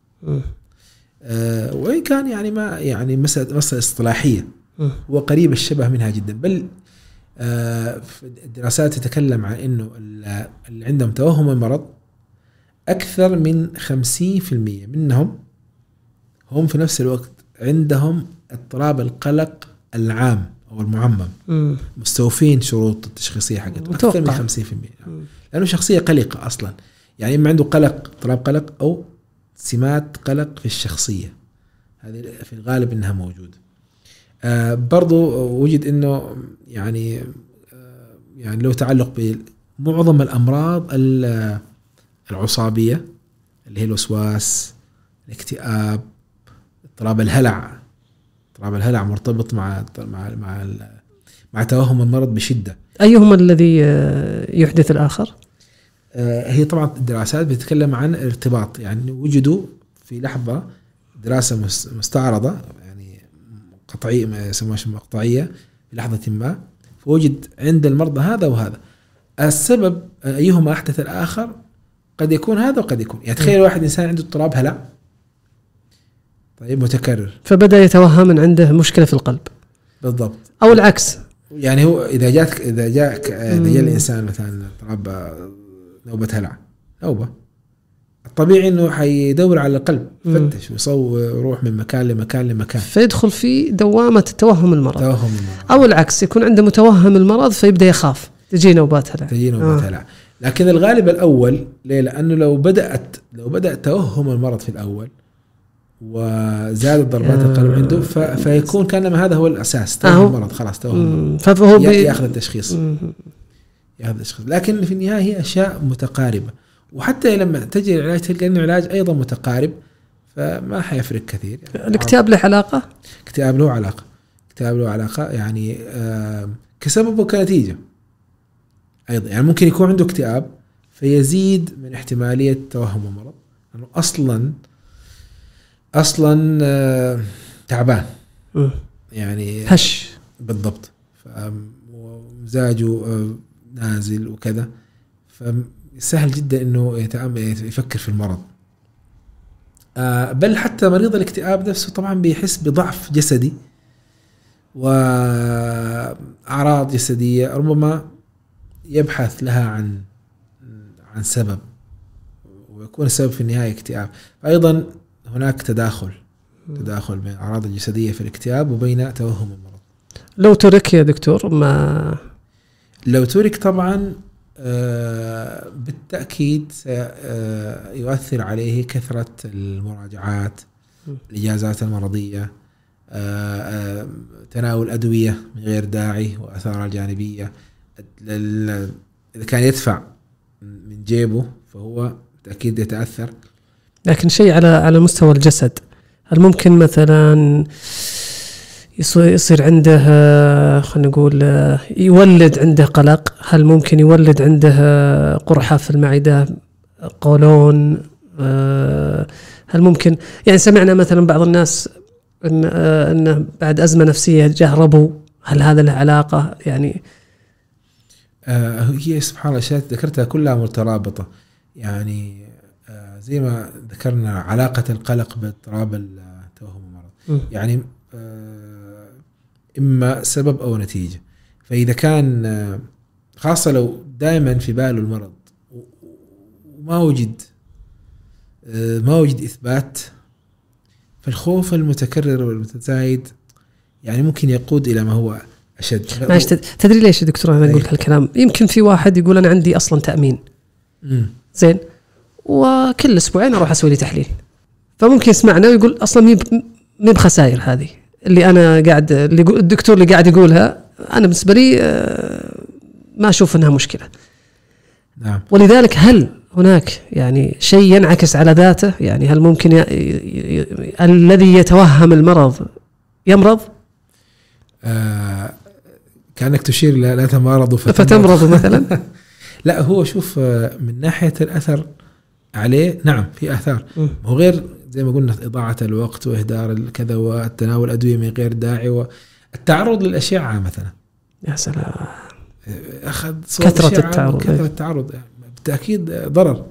آه وإن كان يعني ما يعني مسألة مسألة اصطلاحية، م. هو قريب الشبه منها جدا، بل آه الدراسات تتكلم عن إنه اللي عندهم توهم المرض أكثر من خمسين في المية منهم هم في نفس الوقت عندهم اضطراب القلق العام أو المعمم، م. مستوفين شروط التشخيصية حقته أكثر من خمسين في المية، لأنه شخصية قلقة أصلا، يعني إما عنده قلق اضطراب قلق أو سمات قلق في الشخصية، هذه في الغالب إنها موجودة. آه برضو وجد إنه يعني آه يعني له تعلق بمعظم الأمراض العصابية اللي هي الوسواس، الاكتئاب، اضطراب الهلع. اضطراب الهلع مرتبط مع مع مع مع توهم المرض بشدة. أيهما الذي يحدث الآخر؟ هي طبعا الدراسات بتتكلم عن ارتباط، يعني وجدوا في لحظة دراسة مستعرضة يعني قطعية يسموها مقطعية في لحظة ما، فوجد عند المرضى هذا وهذا. السبب أيهما أحدث الآخر قد يكون هذا وقد يكون، يعني تخيل واحد إنسان عنده اضطراب هلع طيب متكرر، فبدأ يتوهم أن عنده مشكلة في القلب. بالضبط. أو العكس، يعني هو إذا جاءك إذا جاءك إذا جاء الإنسان مثلا اضطراب نوبة هلع نوبة، الطبيعي إنه حيدور على القلب، فتش ويصور يروح من مكان لمكان لمكان، فيدخل في دوامة التوهم المرض. توهم المرض. أو العكس، يكون عنده متوهم المرض فيبدأ يخاف تجي نوبات هلع تجي نوبات هلع. لكن الغالب الأول ليه؟ لأنه لو بدأت لو بدأ توهم المرض في الأول وزادت ضربات القلب عنده فيكون كأنما هذا هو الأساس، توهم المرض خلاص توهم فهو يأخذ التشخيص يأخذ التشخيص. لكن في النهاية هي أشياء متقاربة، وحتى لما تجي العلاج تلقى إنه العلاج أيضا متقارب، فما حيفرق كثير. يعني الاكتئاب له علاقة؟ اكتئاب له علاقة اكتئاب له علاقة يعني آه كسبب وكنتيجة أيضا. يعني ممكن يكون عنده اكتئاب فيزيد من احتمالية توهم المرض، لأنه أصلا أصلا آه تعبان م. يعني هش بالضبط، ومزاجه آه نازل وكذا، فسهل جدا إنه يفكر في المرض. آه بل حتى مريض الاكتئاب نفسه طبعا بيحس بضعف جسدي وأعراض جسدية، ربما يبحث لها عن عن سبب، ويكون السبب في النهاية اكتئاب. أيضا هناك تداخل تداخل بين الأعراض الجسدية في الاكتئاب وبين توهم المرض. لو ترك يا دكتور ما لو ترك طبعا آه بالتأكيد سيؤثر عليه كثرة المراجعات، الإجازات المرضية، آه آه تناول أدوية من غير داعي وأثارها الجانبية. إذا كان يدفع من جيبه فهو بالتأكيد يتأثر. لكن شيء على على مستوى الجسد، هل ممكن مثلا يصير عنده خلينا نقول يولد عنده قلق؟ هل ممكن يولد عنده قرحة في المعدة، قولون؟ هل ممكن يعني سمعنا مثلا بعض الناس إن إنه بعد أزمة نفسية جهربوا، هل هذا له علاقة؟ يعني آه هي سبحان الله الأشياء ذكرتها كلها مترابطة. يعني آه زي ما ذكرنا علاقة القلق باضطراب التوهم المرض، يعني آه إما سبب أو نتيجة. فإذا كان آه خاصة لو دائما في باله المرض وما وجد آه ما وجد إثبات، فالخوف المتكرر والمتزايد يعني ممكن يقود إلى ما هو أشد. ماشي، تدري ليش يا دكتور أنا أقول هالكلام؟ يمكن في واحد يقول أنا عندي أصلا تأمين مم. زين، وكل أسبوعين أروح أسوي لي تحليل، فممكن يسمعنا ويقول أصلا مي مي بخسائر هذه اللي أنا قاعد اللي الدكتور اللي قاعد يقولها أنا بالنسبة لي ما أشوف أنها مشكلة. نعم. ولذلك هل هناك يعني شيء ينعكس على ذاته؟ يعني هل ممكن ي... ي... ي... الذي يتوهم المرض يمرض؟ آه كأنك تشير لا, لا تمارضوا فتمرض مثلا. لا هو شوف من ناحية الأثر عليه نعم في أثار، هو غير زي ما قلنا إضاعة الوقت وإهدار الكذا والتناول أدوية من غير داعي والتعرض للأشعة مثلا. يا سلام، أخذ كثرة التعرض كثرة التعرض بالتأكيد ضرر.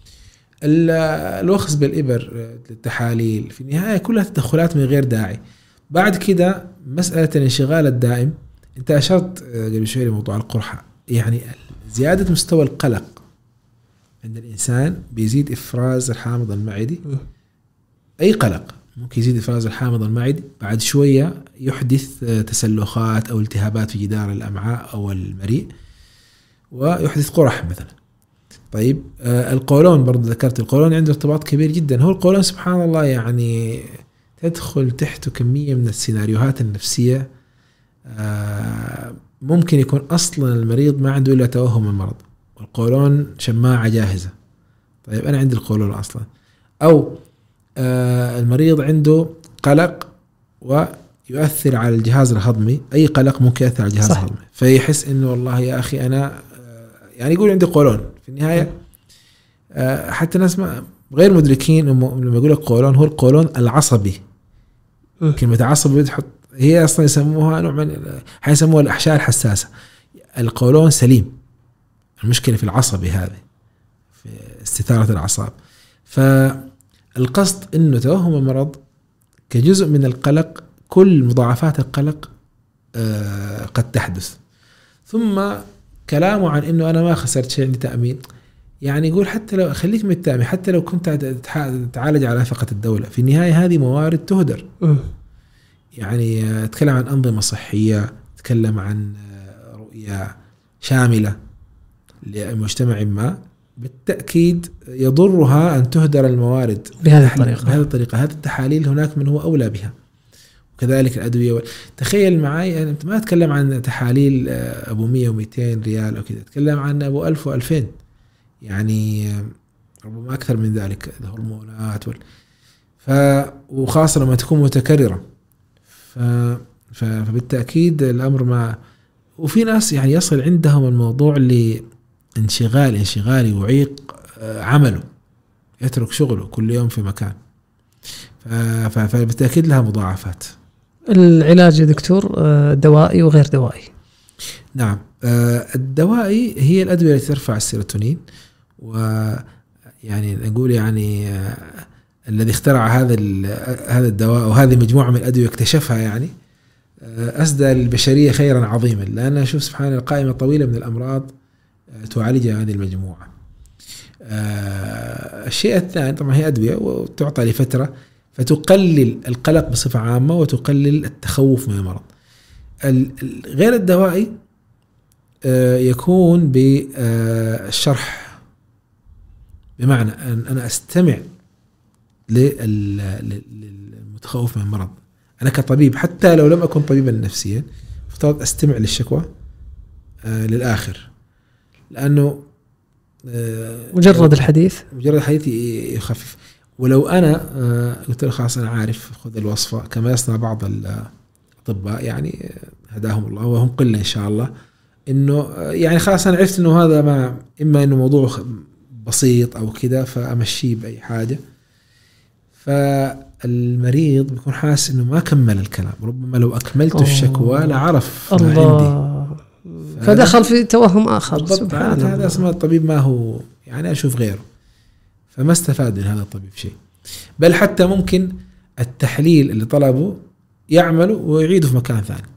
الوخز بالإبر، التحاليل، في النهاية كلها تدخلات من غير داعي. بعد كده مسألة الانشغال الدائم، أنت أشرت قبل شوي لموضوع القرحة، يعني زيادة مستوى القلق عند الإنسان بيزيد إفراز الحامض المعدي. أي قلق ممكن يزيد إفراز الحامض المعدي، بعد شوية يحدث تسلخات أو التهابات في جدار الأمعاء أو المريء، ويحدث قرح مثلا. طيب آه القولون برضو ذكرت، القولون عنده ارتباط كبير جدا. هو القولون سبحان الله يعني تدخل تحته كمية من السيناريوهات النفسية. آه ممكن يكون أصلا المريض ما عنده إلا توهم المرض والقولون شماعة جاهزة. طيب أنا عندي القولون أصلا، أو آه المريض عنده قلق ويؤثر على الجهاز الهضمي. أي قلق ممكن يؤثر على الجهاز الهضمي، فيحس إنه والله يا أخي أنا آه يعني يقول عندي قولون. في النهاية آه حتى الناس ما غير مدركين لما يقول لك قولون، هو القولون العصبي. كلمة عصبي بتحط هي أصلا يسموها نوع من حيسموها الأحشاء الحساسة. القولون سليم، المشكلة في العصبي هذه، في استثارة الأعصاب. فالقصد إنه توهم المرض كجزء من القلق، كل مضاعفات القلق آه قد تحدث. ثم كلامه عن إنه أنا ما خسرت شيء، عندي تأمين، يعني يقول حتى لو خليك من التأمين، حتى لو كنت تعالج على نفقة الدولة، في النهاية هذه موارد تهدر. يعني أتكلم عن أنظمة صحية، أتكلم عن رؤية شاملة لمجتمع ما بالتأكيد يضرها أن تهدر الموارد بهذه الطريقة. بهذه الطريقة. هذه التحاليل هناك من هو أولى بها، وكذلك الأدوية. تخيل معي أنت ما أتكلم عن تحاليل أبو مية ومئتين ريال أو كذا، أتكلم عن أبو ألف وألفين، يعني ربما أكثر من ذلك، الهرمونات وال... ف... وخاصة لما تكون متكررة. ف... ف... فبالتأكيد الأمر ما، وفي ناس يعني يصل عندهم الموضوع لانشغال انشغال يعيق عمله، يترك شغله كل يوم في مكان. ف... ف... فبالتأكيد لها مضاعفات. العلاج يا دكتور دوائي وغير دوائي؟ نعم، الدوائي هي الأدوية التي ترفع السيروتونين، ويعني نقول يعني الذي اخترع هذا هذا الدواء وهذه مجموعة من الأدوية اكتشفها يعني أسدى للبشرية خيرا عظيما، لأن أشوف سبحان الله قائمة طويلة من الأمراض تعالجها هذه المجموعة. الشيء الثاني طبعا هي أدوية وتعطى لفترة، فتقلل القلق بصفة عامة وتقلل التخوف من المرض. غير الدوائي يكون بالشرح، بمعنى أن أنا أستمع للمتخوف من المرض. أنا كطبيب حتى لو لم أكن طبيبا نفسيا افترض أستمع للشكوى للآخر، لأنه مجرد الحديث مجرد الحديث يخفف. ولو أنا قلت له خلاص أنا عارف خذ الوصفة، كما يصنع بعض الأطباء يعني هداهم الله وهم قلة إن شاء الله، إنه يعني خلاص أنا عرفت إنه هذا ما إما إنه موضوع بسيط أو كده فأمشيه بأي حاجة. فالمريض بيكون حاسس إنه ما كمل الكلام، ربما لو أكملت الشكوى لعرف ما عندي، فدخل في توهم آخر. سبحان هذا اسمه الطبيب ما هو يعني أشوف غيره، فما استفاد من هذا الطبيب شيء. بل حتى ممكن التحليل اللي طلبه يعمله ويعيده في مكان ثاني.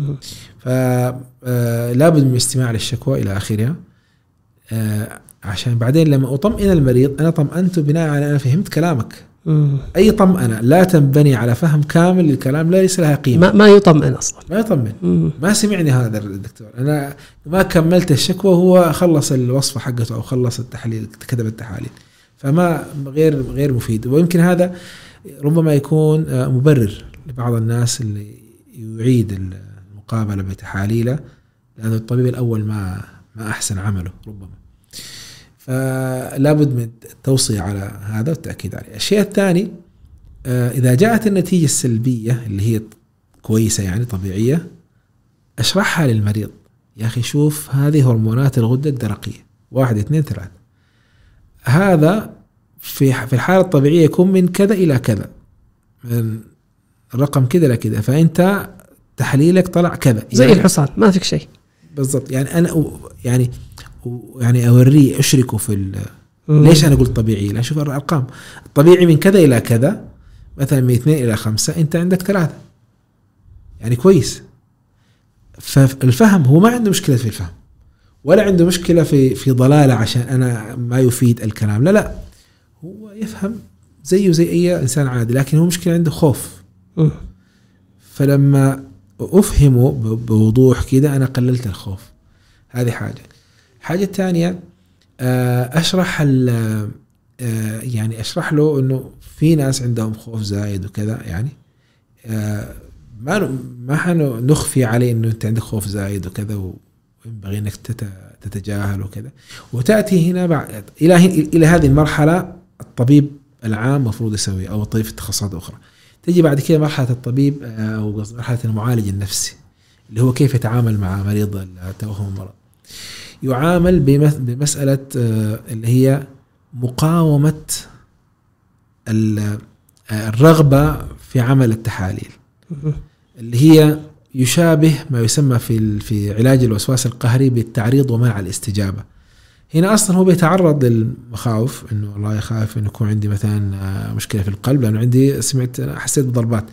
فلا بد من الاستماع للشكوى إلى آخرها، عشان بعدين لما أطمئن المريض أنا طمأنته بناء على أنا فهمت كلامك. أي طمأنة لا تنبني على فهم كامل للكلام ليس لها قيمة. ما, ما يطمئن أصلا، ما يطمئن. ما سمعني هذا الدكتور، أنا ما كملت الشكوى هو خلص الوصفة حقته أو خلص التحليل كتب التحاليل، فما غير غير مفيد. ويمكن هذا ربما يكون مبرر لبعض الناس اللي يعيد المقابلة بتحاليله، لأن الطبيب الأول ما ما أحسن عمله ربما. فلا بد من التوصية على هذا والتأكيد عليه. الشيء الثاني إذا جاءت النتيجة السلبية اللي هي كويسة يعني طبيعية، أشرحها للمريض. يا أخي شوف هذه هرمونات الغدة الدرقية واحد اثنين ثلاثة، هذا في في الحالة الطبيعية يكون من كذا إلى كذا، من الرقم كذا إلى كذا، فأنت تحليلك طلع كذا زي يعني الحصان ما فيك شيء بالضبط. يعني أنا يعني يعني أوريه أشركه في ليش أنا قلت طبيعي؟ لا شوف الأرقام الطبيعي من كذا إلى كذا، مثلا من اثنين إلى خمسة، أنت عندك ثلاثة، يعني كويس. فالفهم هو ما عنده مشكلة في الفهم ولا عنده مشكلة في في ضلالة عشان أنا ما يفيد الكلام، لا لا هو يفهم زيه زي أي إنسان عادي، لكن هو مشكلة عنده خوف. فلما أفهمه بوضوح كده أنا قللت الخوف. هذه حاجة. حاجة تانية أشرح يعني أشرح له إنه في ناس عندهم خوف زايد وكذا، يعني ما ما حنخفي عليه إنه أنت عندك خوف زايد وكذا وينبغي إنك تتجاهل وكذا. وتأتي هنا بعد إلى إلى هذه المرحلة الطبيب العام مفروض يسوي أو الطبيب في التخصصات أخرى. تجي بعد كده مرحلة الطبيب أو مرحلة المعالج النفسي اللي هو كيف يتعامل مع مريض التوهم المرض. يعامل بمسألة اللي هي مقاومة الرغبة في عمل التحاليل، اللي هي يشابه ما يسمى في في علاج الوسواس القهري بالتعريض ومنع الاستجابة. هنا أصلا هو بيتعرض للمخاوف، إنه والله خايف إنه يكون عندي مثلا مشكلة في القلب لأنه عندي سمعت حسيت بضربات،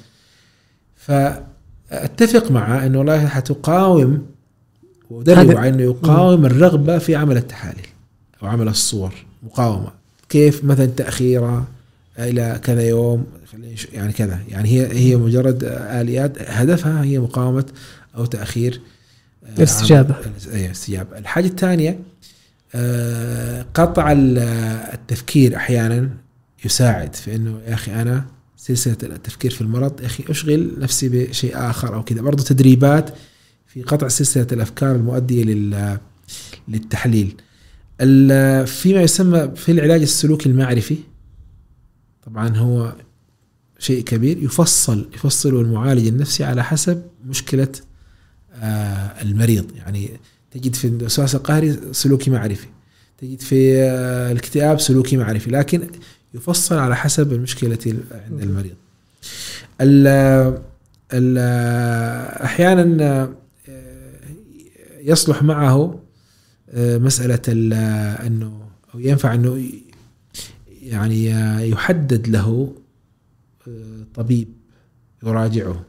فأتفق معه إنه والله حتقاوم ودرب على إنه يقاوم الرغبة في عمل التحاليل أو عمل الصور. مقاومة كيف؟ مثلا تأخيرها إلى كذا يوم يعني كذا، يعني هي هي مجرد آليات هدفها هي مقاومة أو تأخير الاستجابة. الاستجابة. الحاجة الثانية قطع التفكير أحيانا يساعد في إنه يا أخي أنا سلسلة التفكير في المرض يا أخي أشغل نفسي بشيء آخر أو كذا. برضو تدريبات في قطع سلسلة الأفكار المؤدية للتحليل. فيما يسمى في العلاج السلوكي المعرفي، طبعا هو شيء كبير، يفصل يفصل المعالج النفسي على حسب مشكلة المريض. يعني تجد في الوسواس القهري سلوكي معرفي، تجد في الاكتئاب سلوكي معرفي، لكن يفصل على حسب المشكلة عند المريض. ال ال أحيانا يصلح معه مسألة أنه أو ينفع أنه يعني يحدد له طبيب يراجعه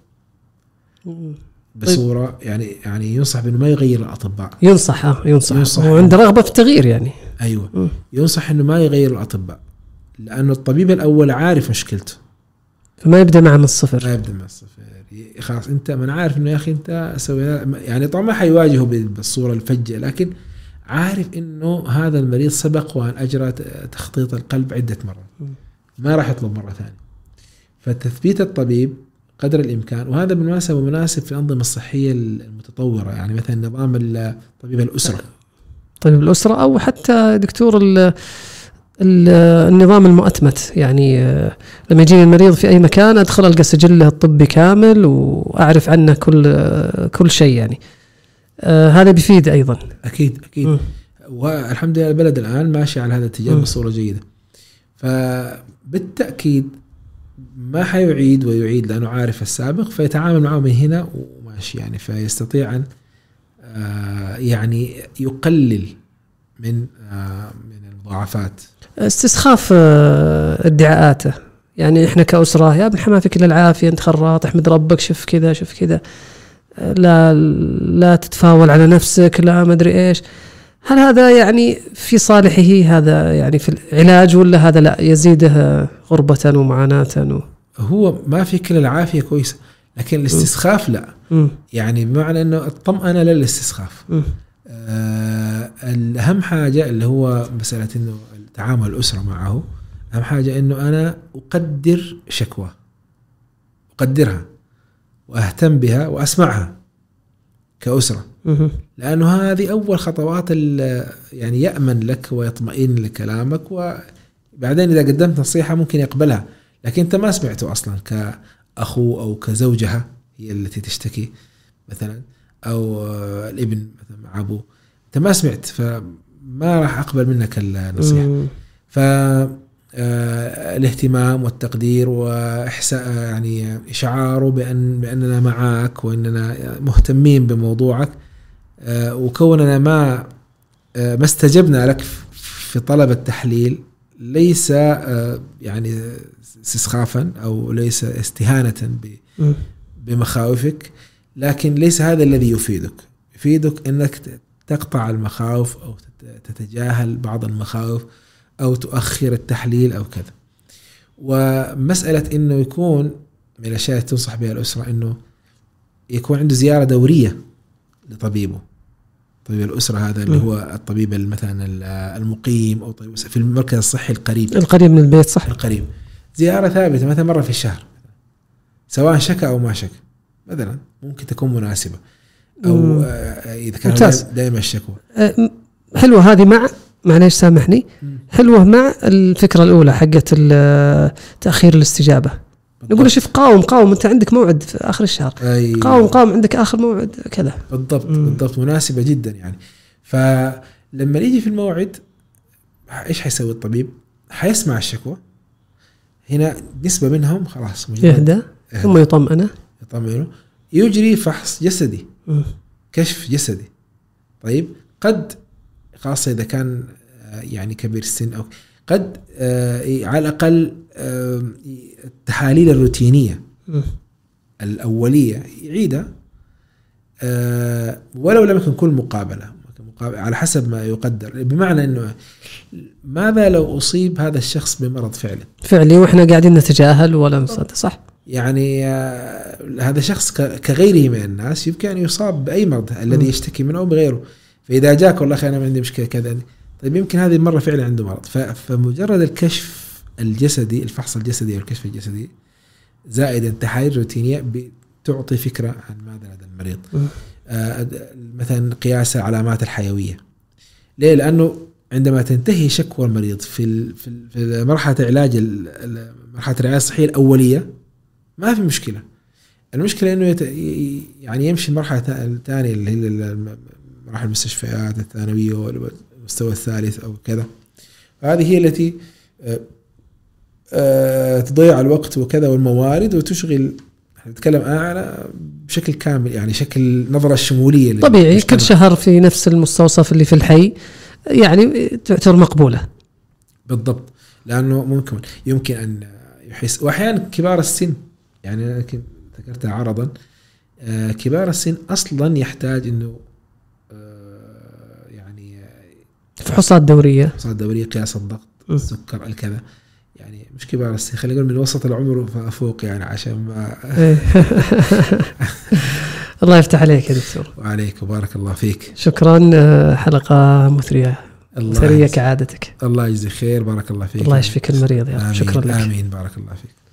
بصورة يعني يعني ينصح بأنه ما يغير الأطباء، ينصح آه ينصح, ينصح وعنده رغبة في التغيير يعني. أيوة م. ينصح أنه ما يغير الأطباء، لأنه الطبيب الأول عارف مشكلته، فما يبدأ معه من الصفر. ما يبدأ من الصفر خلاص. أنت من عارف إنه يا أخي أنت سوي يعني طبعا ما حيواجهه بالصورة الفجة، لكن عارف إنه هذا المريض سبق وأن أجرى تخطيط القلب عدة مرات، ما راح يطلب مرة ثانية. فتثبيت الطبيب قدر الإمكان، وهذا بالمناسبة مناسب في الأنظمة الصحية المتطورة، يعني مثلا نظام طبيب الأسرة، طبيب الأسرة أو حتى دكتور ال النظام المؤتمت. يعني لما يجيني المريض في أي مكان أدخل ألقى سجله الطبي كامل وأعرف عنه كل كل شيء يعني. آه هذا بيفيد أيضا. أكيد أكيد م. والحمد لله البلد الآن ماشي على هذا الاتجاه بصورة جيدة. فبالتأكيد ما حيعيد ويعيد لأنه عارف السابق، فيتعامل معه من هنا وماشي يعني، فيستطيع أن آه يعني يقلل من آه من المضاعفات. استسخاف آه ادعاءاته، يعني إحنا كأسرة يا ابن حما فيك العافية، أنت خراط، احمد ربك، شوف كذا شوف كذا، لا لا تتفاول على نفسك، لا ما أدري إيش. هل هذا يعني في صالحه هذا يعني في العلاج، ولا هذا لا يزيده غربة ومعاناة و... هو ما في كل العافية كويسة، لكن الاستسخاف لا. م. يعني بمعنى أنه الطمأنة للاستسخاف. آه الأهم حاجة اللي هو مسألة أنه تعامل الأسرة معه، أهم حاجة أنه أنا أقدر شكوى، أقدرها وأهتم بها وأسمعها كأسرة، لأنه هذه أول خطوات يعني يأمن لك ويطمئن لكلامك، وبعدين إذا قدمت نصيحة ممكن يقبلها، لكن أنت ما سمعته أصلا كأخو أو كزوجها هي التي تشتكي مثلا، أو الابن مثلا مع أبوه، أنت ما سمعت، فما راح أقبل منك النصيحة. فالاهتمام والتقدير وإحساء يعني إشعاره بأن بأننا معك وأننا مهتمين بموضوعك، وكوننا ما ما استجبنا لك في طلب التحليل ليس يعني استسخافا أو ليس استهانة بمخاوفك، لكن ليس هذا الذي يفيدك. يفيدك أنك تقطع المخاوف أو تتجاهل بعض المخاوف أو تؤخر التحليل أو كذا. ومسألة أنه يكون من الأشياء تنصح بها الأسرة أنه يكون عنده زيارة دورية لطبيبه، طبيب الأسرة هذا اللي هو الطبيب مثلا المقيم أو طبيب في المركز الصحي القريب القريب من البيت، صح، القريب، زيارة ثابتة مثلا مرة في الشهر، سواء شكا أو ما شكا مثلا، ممكن تكون مناسبة، أو مم. إذا كان دائما الشكوى. حلوة هذه، مع معليش سامحني، حلوة مع الفكرة الأولى حقت تأخير الاستجابة. نقول شوف قاوم قاوم أنت عندك موعد في آخر الشهر، أيوة. قاوم قاوم عندك آخر موعد كذا. بالضبط مم. بالضبط، مناسبة جدا يعني. فلما يجي في الموعد إيش حيسوي الطبيب؟ حيسمع الشكوى، هنا نسبة منهم خلاص يهدى ثم يطمئنه يطمئنه يجري فحص جسدي، مم. كشف جسدي. طيب قد خاصة إذا كان يعني كبير السن، أو قد على الأقل التحاليل الروتينية م. الأولية يعيدها، ولو لم يكن كل مقابلة على حسب ما يقدر. بمعنى أنه ماذا لو أصيب هذا الشخص بمرض فعلي فعلي وإحنا قاعدين نتجاهل ولا نصدق، صح؟ يعني هذا شخص كغيره من الناس يمكن أن يصاب بأي مرض الذي يشتكي منه أو بغيره. فإذا جاك والله أنا عندي مشكلة كذا، طيب يمكن هذه المرة فعلا عنده مرض. فمجرد الكشف الجسدي، الفحص الجسدي أو الكشف الجسدي زائد تحاليل روتينية بتعطي فكرة عن ماذا لدى المريض. آه مثلا قياس العلامات الحيوية. ليه؟ لأنه عندما تنتهي شكوى المريض في في مرحلة علاج مرحلة الرعاية الصحية الأولية ما في مشكلة. المشكلة إنه يعني يمشي المرحلة الثانية اللي هي مراحل المستشفيات الثانوية والمستوى الثالث أو كذا، هذه هي التي تضيع الوقت وكذا والموارد وتشغل. نتكلم على بشكل كامل يعني شكل نظرة الشمولية طبيعي. كل شهر في نفس المستوصف اللي في الحي يعني تعتبر مقبولة بالضبط، لأنه ممكن يمكن أن يحس. وأحيانا كبار السن يعني أنا ذكرتها عرضا، كبار السن أصلا يحتاج إنه يعني فحوصات دورية، فحوصات دورية، قياس الضغط، السكر، الكذا. يعني مش كبار السن، خلينا نقول من وسط العمر فأفوق يعني عشان ما الله يفتح عليك يا دكتور. وعليك وبارك الله فيك. شكرا. حلقة مثرية مثرية كعادتك. الله يجزي خير. بارك الله فيك. الله يشفيك المريض يا رب. شكرا لك. آمين. بارك الله فيك.